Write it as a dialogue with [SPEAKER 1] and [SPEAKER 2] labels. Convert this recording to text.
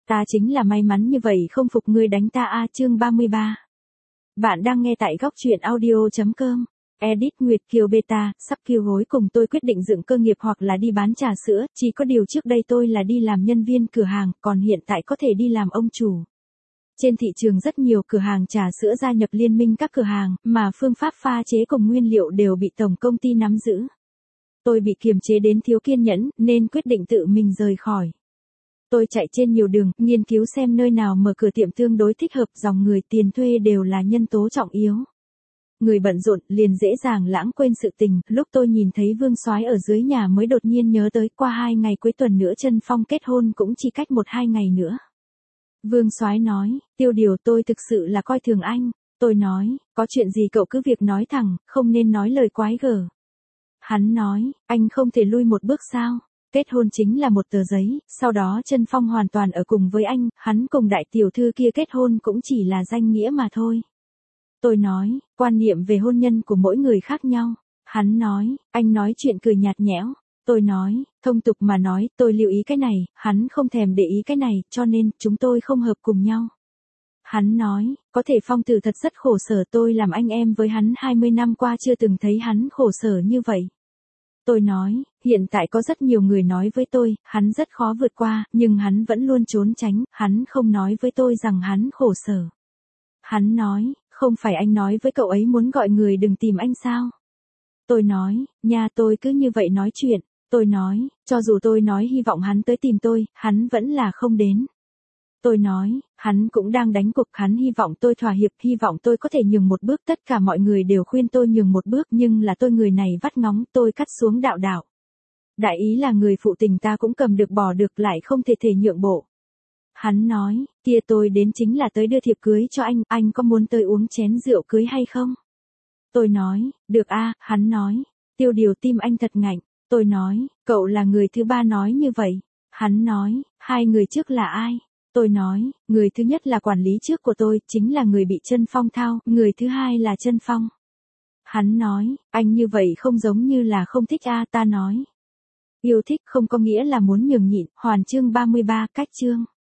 [SPEAKER 1] Ta chính là may mắn như vậy không phục ngươi đánh ta a. Chương 33. Bạn đang nghe tại góc truyện audio.com. Edit Nguyệt Kiều Beta, sắp kêu gối cùng tôi quyết định dựng cơ nghiệp hoặc là đi bán trà sữa, chỉ có điều trước đây tôi là đi làm nhân viên cửa hàng, còn hiện tại có thể đi làm ông chủ. Trên thị trường rất nhiều cửa hàng trà sữa gia nhập liên minh các cửa hàng, mà phương pháp pha chế cùng nguyên liệu đều bị tổng công ty nắm giữ. Tôi bị kiềm chế đến thiếu kiên nhẫn, nên quyết định tự mình rời khỏi. Tôi chạy trên nhiều đường, nghiên cứu xem nơi nào mở cửa tiệm tương đối thích hợp, dòng người tiền thuê đều là nhân tố trọng yếu. Người bận rộn liền dễ dàng lãng quên sự tình, lúc tôi nhìn thấy Vương Soái ở dưới nhà mới đột nhiên nhớ tới qua 2 ngày cuối tuần nữa Trân Phong kết hôn cũng chỉ cách 1-2 ngày nữa. Vương Soái nói, Tiêu Điều tôi thực sự là coi thường anh. Tôi nói, có chuyện gì cậu cứ việc nói thẳng, không nên nói lời quái gở. Hắn nói, anh không thể lui một bước sao? Kết hôn chính là một tờ giấy, sau đó Trân Phong hoàn toàn ở cùng với anh, hắn cùng đại tiểu thư kia kết hôn cũng chỉ là danh nghĩa mà thôi. Tôi nói, quan niệm về hôn nhân của mỗi người khác nhau. Hắn nói, anh nói chuyện cười nhạt nhẽo. Tôi nói, thông tục mà nói, tôi lưu ý cái này, hắn không thèm để ý cái này, cho nên, chúng tôi không hợp cùng nhau. Hắn nói, có thể Phong Tử thật rất khổ sở, tôi làm anh em với hắn 20 năm qua chưa từng thấy hắn khổ sở như vậy. Tôi nói, hiện tại có rất nhiều người nói với tôi, hắn rất khó vượt qua, nhưng hắn vẫn luôn trốn tránh, hắn không nói với tôi rằng hắn khổ sở. Hắn nói, không phải anh nói với cậu ấy muốn gọi người đừng tìm anh sao? Tôi nói, nha tôi cứ như vậy nói chuyện. Tôi nói, cho dù tôi nói hy vọng hắn tới tìm tôi, hắn vẫn là không đến. Tôi nói, hắn cũng đang đánh cuộc, hắn hy vọng tôi thỏa hiệp, hy vọng tôi có thể nhường một bước, tất cả mọi người đều khuyên tôi nhường một bước nhưng là tôi người này vắt ngóng, tôi cắt xuống đạo đạo. Đại ý là người phụ tình ta cũng cầm được bỏ được lại không thể nhượng bộ. Hắn nói, kia tôi đến chính là tới đưa thiệp cưới cho anh có muốn tới uống chén rượu cưới hay không? Tôi nói, được a. Hắn nói, Tiêu Điều tim anh thật ngạnh. Tôi nói, cậu là người thứ 3 nói như vậy. Hắn nói, 2 người trước là ai? Tôi nói, người thứ nhất là quản lý trước của tôi, chính là người bị Trân Phong thao, người thứ 2 là Trân Phong. Hắn nói, anh như vậy không giống như là không thích a. Ta nói, yêu thích không có nghĩa là muốn nhường nhịn. Hoàn chương 33 cách chương.